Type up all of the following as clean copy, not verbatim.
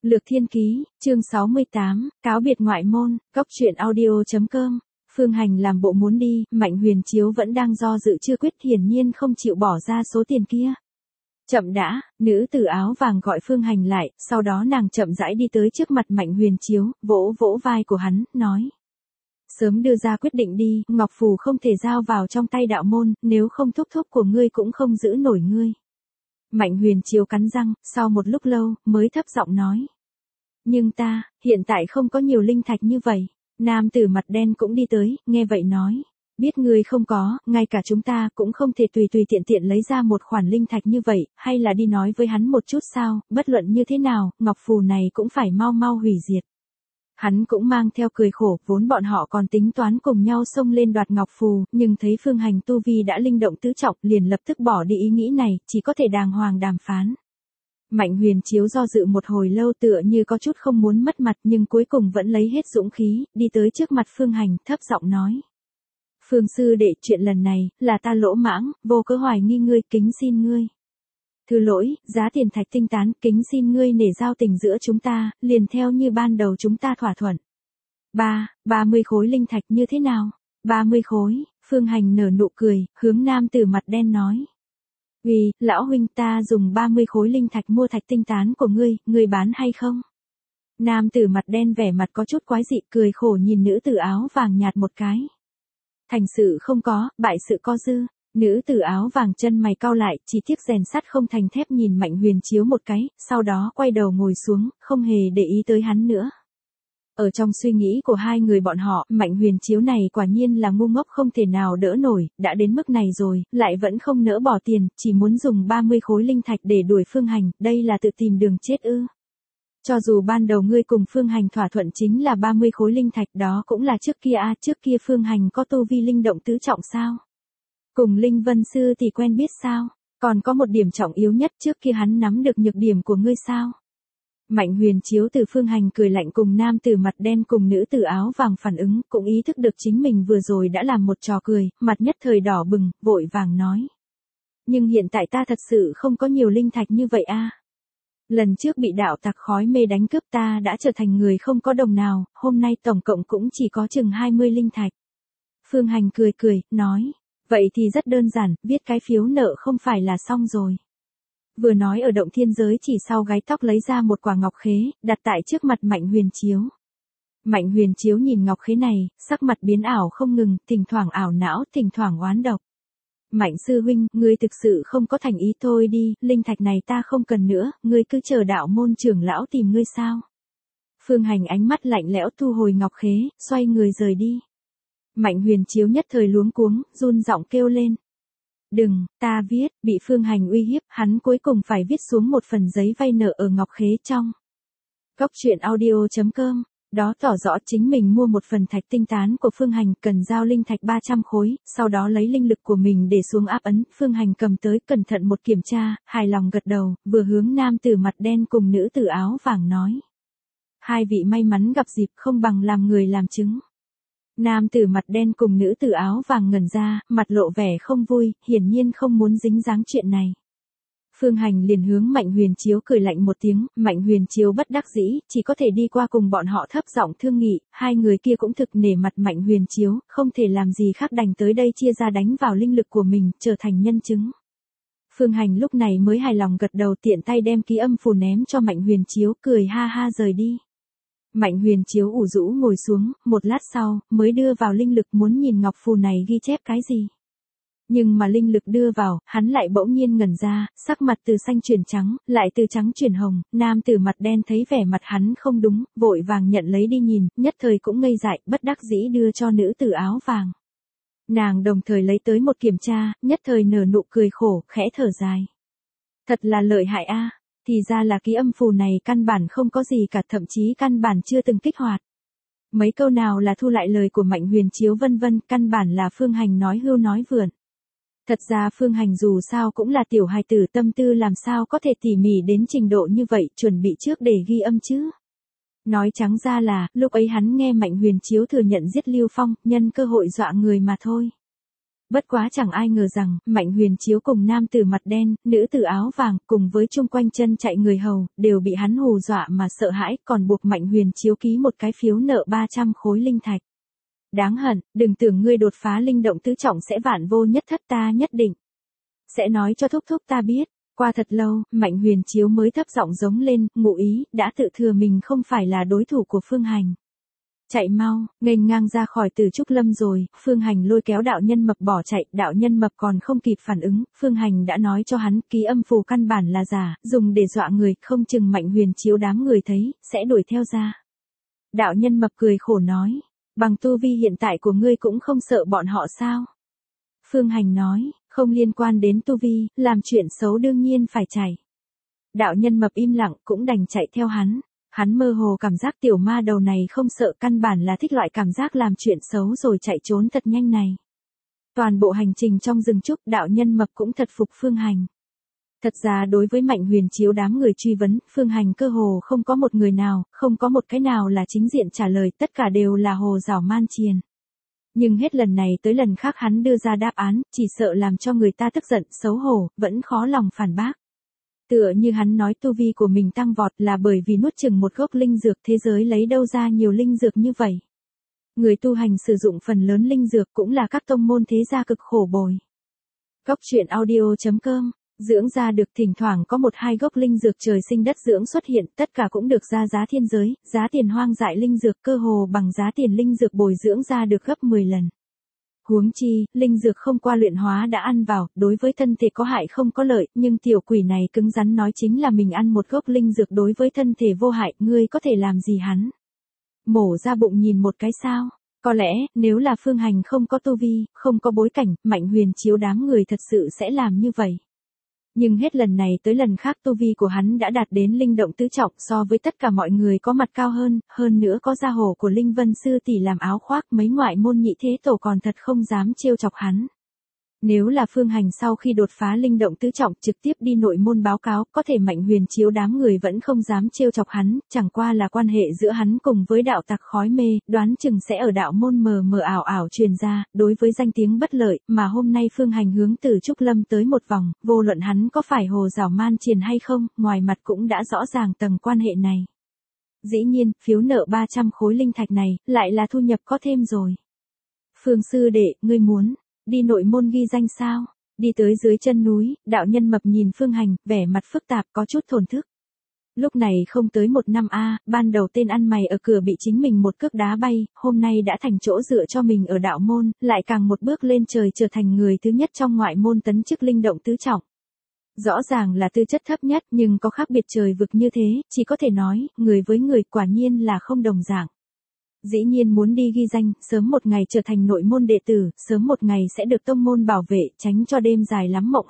Lược Thiên Ký, chương 68, cáo biệt ngoại môn, góc truyện audio.com. Phương Hành làm bộ muốn đi, Mạnh Huyền Chiếu vẫn đang do dự chưa quyết, hiển nhiên không chịu bỏ ra số tiền kia. Chậm đã, nữ tử áo vàng gọi Phương Hành lại, sau đó nàng chậm rãi đi tới trước mặt Mạnh Huyền Chiếu, vỗ vỗ vai của hắn, nói. Sớm đưa ra quyết định đi, ngọc phù không thể giao vào trong tay đạo môn, nếu không thúc thúc của ngươi cũng không giữ nổi ngươi. Mạnh Huyền Chiếu cắn răng, sau một lúc lâu, mới thấp giọng nói. Nhưng ta, hiện tại không có nhiều linh thạch như vậy. Nam tử mặt đen cũng đi tới, nghe vậy nói. Biết ngươi không có, ngay cả chúng ta cũng không thể tùy tiện tiện lấy ra một khoản linh thạch như vậy, hay là đi nói với hắn một chút sao, bất luận như thế nào, ngọc phù này cũng phải mau mau hủy diệt. Hắn cũng mang theo cười khổ, vốn bọn họ còn tính toán cùng nhau xông lên đoạt ngọc phù, nhưng thấy Phương Hành tu vi đã linh động tứ trọng, liền lập tức bỏ đi ý nghĩ này, chỉ có thể đàng hoàng đàm phán. Mạnh Huyền Chiếu do dự một hồi lâu, tựa như có chút không muốn mất mặt, nhưng cuối cùng vẫn lấy hết dũng khí, đi tới trước mặt Phương Hành, thấp giọng nói. Phương sư đệ, chuyện lần này, là ta lỗ mãng, vô cớ hoài nghi ngươi, kính xin ngươi. Thứ lỗi, giá tiền thạch tinh tán, kính xin ngươi nể giao tình giữa chúng ta, liền theo như ban đầu chúng ta thỏa thuận. 30 khối linh thạch như thế nào? 30 khối, Phương Hành nở nụ cười, hướng nam tử mặt đen nói. Vì, lão huynh, ta dùng 30 khối linh thạch mua thạch tinh tán của ngươi bán hay không? Nam tử mặt đen vẻ mặt có chút quái dị, cười khổ nhìn nữ tử áo vàng nhạt một cái. Thành sự không có, bại sự có dư. Nữ tử áo vàng chân mày cau lại, chỉ tiếc rèn sắt không thành thép, nhìn Mạnh Huyền Chiếu một cái, sau đó quay đầu ngồi xuống, không hề để ý tới hắn nữa. Ở trong suy nghĩ của hai người bọn họ, Mạnh Huyền Chiếu này quả nhiên là ngu ngốc không thể nào đỡ nổi, đã đến mức này rồi, lại vẫn không nỡ bỏ tiền, chỉ muốn dùng 30 khối linh thạch để đuổi Phương Hành, đây là tự tìm đường chết ư. Cho dù ban đầu ngươi cùng Phương Hành thỏa thuận chính là 30 khối linh thạch, đó cũng là trước kia trước kia Phương Hành có tu vi linh động tứ trọng sao? Cùng Linh Vân Sư thì quen biết sao? Còn có một điểm trọng yếu nhất, trước kia hắn nắm được nhược điểm của ngươi sao? Mạnh Huyền Chiếu từ Phương Hành cười lạnh cùng nam tử mặt đen cùng nữ tử áo vàng phản ứng, cũng ý thức được chính mình vừa rồi đã làm một trò cười, mặt nhất thời đỏ bừng, vội vàng nói. Nhưng hiện tại ta thật sự không có nhiều linh thạch như vậy Lần trước bị đạo tặc khói mê đánh cướp, ta đã trở thành người không có đồng nào, hôm nay tổng cộng cũng chỉ có chừng 20 linh thạch. Phương Hành cười, nói. Vậy thì rất đơn giản, viết cái phiếu nợ không phải là xong rồi. Vừa nói ở động thiên giới, chỉ sau gáy tóc lấy ra một quả ngọc khế, đặt tại trước mặt Mạnh Huyền Chiếu. Mạnh Huyền Chiếu nhìn ngọc khế này, sắc mặt biến ảo không ngừng, thỉnh thoảng ảo não, thỉnh thoảng oán độc. Mạnh sư huynh, ngươi thực sự không có thành ý, thôi đi, linh thạch này ta không cần nữa, ngươi cứ chờ đạo môn trưởng lão tìm ngươi sao. Phương Hành ánh mắt lạnh lẽo thu hồi ngọc khế, xoay người rời đi. Mạnh Huyền Chiếu nhất thời luống cuống, run giọng kêu lên. Đừng, ta viết, bị Phương Hành uy hiếp, hắn cuối cùng phải viết xuống một phần giấy vay nợ ở ngọc khế trong. Góc truyện audio.com, đó tỏ rõ chính mình mua một phần thạch tinh tán của Phương Hành, cần giao linh thạch 300 khối, sau đó lấy linh lực của mình để xuống áp ấn, Phương Hành cầm tới cẩn thận một kiểm tra, hài lòng gật đầu, vừa hướng nam tử mặt đen cùng nữ tử áo vàng nói. Hai vị may mắn gặp dịp, không bằng làm người làm chứng. Nam tử mặt đen cùng nữ tử áo vàng ngẩn ra, mặt lộ vẻ không vui, hiển nhiên không muốn dính dáng chuyện này. Phương Hành liền hướng Mạnh Huyền Chiếu cười lạnh một tiếng, Mạnh Huyền Chiếu bất đắc dĩ, chỉ có thể đi qua cùng bọn họ thấp giọng thương nghị, hai người kia cũng thực nể mặt Mạnh Huyền Chiếu, không thể làm gì khác đành tới đây chia ra đánh vào linh lực của mình, trở thành nhân chứng. Phương Hành lúc này mới hài lòng gật đầu, tiện tay đem ký âm phù ném cho Mạnh Huyền Chiếu, cười ha ha rời đi. Mạnh Huyền Chiếu ủ rũ ngồi xuống, một lát sau, mới đưa vào linh lực muốn nhìn ngọc phù này ghi chép cái gì. Nhưng mà linh lực đưa vào, hắn lại bỗng nhiên ngẩn ra, sắc mặt từ xanh chuyển trắng, lại từ trắng chuyển hồng, nam tử mặt đen thấy vẻ mặt hắn không đúng, vội vàng nhận lấy đi nhìn, nhất thời cũng ngây dại, bất đắc dĩ đưa cho nữ tử áo vàng. Nàng đồng thời lấy tới một kiểm tra, nhất thời nở nụ cười khổ, khẽ thở dài. Thật là lợi hại Thì ra là ký âm phù này căn bản không có gì cả, thậm chí căn bản chưa từng kích hoạt. Mấy câu nào là thu lại lời của Mạnh Huyền Chiếu vân vân, căn bản là Phương Hành nói hưu nói vượn. Thật ra Phương Hành dù sao cũng là tiểu hài tử, tâm tư làm sao có thể tỉ mỉ đến trình độ như vậy, chuẩn bị trước để ghi âm chứ. Nói trắng ra là, lúc ấy hắn nghe Mạnh Huyền Chiếu thừa nhận giết Lưu Phong, nhân cơ hội dọa người mà thôi. Bất quá chẳng ai ngờ rằng, Mạnh Huyền Chiếu cùng nam tử mặt đen, nữ tử áo vàng, cùng với chung quanh chân chạy người hầu, đều bị hắn hù dọa mà sợ hãi, còn buộc Mạnh Huyền Chiếu ký một cái phiếu nợ 300 khối linh thạch. Đáng hận, đừng tưởng ngươi đột phá linh động tứ trọng sẽ vạn vô nhất thất, ta nhất định sẽ nói cho thúc thúc ta biết. Qua thật lâu, Mạnh Huyền Chiếu mới thấp giọng giống lên, ngụ ý, đã tự thừa mình không phải là đối thủ của Phương Hành. Chạy mau, nghênh ngang ra khỏi Từ Trúc Lâm rồi, Phương Hành lôi kéo đạo nhân mập bỏ chạy, đạo nhân mập còn không kịp phản ứng, Phương Hành đã nói cho hắn, ký âm phù căn bản là giả, dùng để dọa người, không chừng Mạnh Huyền Chiếu đám người thấy, sẽ đuổi theo ra. Đạo nhân mập cười khổ nói, bằng tu vi hiện tại của ngươi cũng không sợ bọn họ sao? Phương Hành nói, không liên quan đến tu vi, làm chuyện xấu đương nhiên phải chạy. Đạo nhân mập im lặng cũng đành chạy theo hắn. Hắn mơ hồ cảm giác tiểu ma đầu này không sợ, căn bản là thích loại cảm giác làm chuyện xấu rồi chạy trốn thật nhanh này. Toàn bộ hành trình trong rừng trúc, đạo nhân mập cũng thật phục Phương Hành. Thật ra đối với Mạnh Huyền Chiếu đám người truy vấn, Phương Hành cơ hồ không có một người nào, không có một cái nào là chính diện trả lời, tất cả đều là hồ giảo man triền. Nhưng hết lần này tới lần khác hắn đưa ra đáp án, chỉ sợ làm cho người ta tức giận, xấu hổ, vẫn khó lòng phản bác. Tựa như hắn nói tu vi của mình tăng vọt là bởi vì nuốt chừng một gốc linh dược, thế giới lấy đâu ra nhiều linh dược như vậy. Người tu hành sử dụng phần lớn linh dược cũng là các tông môn thế gia cực khổ bồi. Góc truyện audio.com, dưỡng ra được thỉnh thoảng có một hai gốc linh dược trời sinh đất dưỡng xuất hiện, tất cả cũng được ra giá thiên giới, giá tiền hoang dại linh dược cơ hồ bằng giá tiền linh dược bồi dưỡng ra được gấp 10 lần. Huống chi, linh dược không qua luyện hóa đã ăn vào, đối với thân thể có hại không có lợi, nhưng tiểu quỷ này cứng rắn nói chính là mình ăn một gốc linh dược đối với thân thể vô hại, ngươi có thể làm gì hắn? Mổ ra bụng nhìn một cái sao? Có lẽ, nếu là Phương Hành không có tu vi, không có bối cảnh, Mạnh Huyền Chiếu đám người thật sự sẽ làm như vậy. Nhưng hết lần này tới lần khác tu vi của hắn đã đạt đến linh động tứ trọng, so với tất cả mọi người có mặt cao hơn nữa có gia hộ của Linh Vân Sư tỷ làm áo khoác, mấy ngoại môn nhị thế tổ còn thật không dám trêu chọc hắn. Nếu là Phương Hành sau khi đột phá linh động tứ trọng trực tiếp đi nội môn báo cáo, có thể Mạnh Huyền Chiếu đám người vẫn không dám trêu chọc hắn, chẳng qua là quan hệ giữa hắn cùng với đạo tặc khói mê, đoán chừng sẽ ở đạo môn mờ mờ ảo ảo truyền ra, đối với danh tiếng bất lợi, mà hôm nay Phương Hành hướng từ Trúc Lâm tới một vòng, vô luận hắn có phải hồ giảo man triền hay không, ngoài mặt cũng đã rõ ràng tầng quan hệ này. Dĩ nhiên, phiếu nợ 300 khối linh thạch này, lại là thu nhập có thêm rồi. Phương sư đệ, ngươi muốn đi nội môn ghi danh sao? Đi tới dưới chân núi, đạo nhân mập nhìn Phương Hành, vẻ mặt phức tạp có chút thổn thức. Lúc này không tới 1 năm ban đầu tên ăn mày ở cửa bị chính mình một cước đá bay, hôm nay đã thành chỗ dựa cho mình ở đạo môn, lại càng một bước lên trời trở thành người thứ nhất trong ngoại môn tấn chức linh động tứ trọng. Rõ ràng là tư chất thấp nhất nhưng có khác biệt trời vực như thế, chỉ có thể nói, người với người quả nhiên là không đồng dạng. Dĩ nhiên muốn đi ghi danh, sớm một ngày trở thành nội môn đệ tử, sớm một ngày sẽ được tông môn bảo vệ, tránh cho đêm dài lắm mộng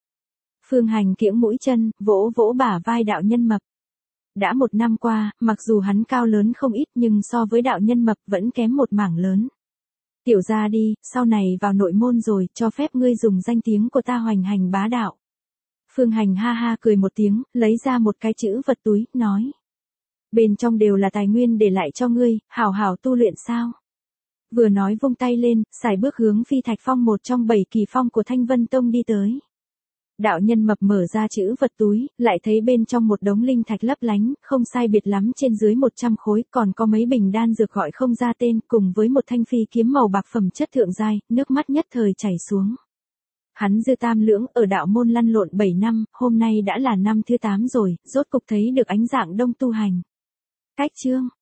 Phương Hành kiễng mũi chân, vỗ vỗ bả vai đạo nhân mập. Đã 1 năm qua, mặc dù hắn cao lớn không ít nhưng so với đạo nhân mập vẫn kém một mảng lớn. Tiểu ra đi, sau này vào nội môn rồi, cho phép ngươi dùng danh tiếng của ta hoành hành bá đạo. Phương Hành ha ha cười một tiếng, lấy ra một cái chữ vật túi, nói. Bên trong đều là tài nguyên để lại cho ngươi, hảo hảo tu luyện sao? Vừa nói vung tay lên, sải bước hướng Phi Thạch Phong, một trong 7 kỳ phong của Thanh Vân Tông đi tới. Đạo nhân mập mở ra chữ vật túi, lại thấy bên trong một đống linh thạch lấp lánh, không sai biệt lắm trên dưới 100 khối, còn có mấy bình đan dược gọi không ra tên, cùng với một thanh phi kiếm màu bạc phẩm chất thượng giai, nước mắt nhất thời chảy xuống. Hắn dư tam lưỡng ở đạo môn lăn lộn 7 năm, hôm nay đã là năm thứ 8 rồi, rốt cục thấy được ánh dạng đông tu hành. Cách chương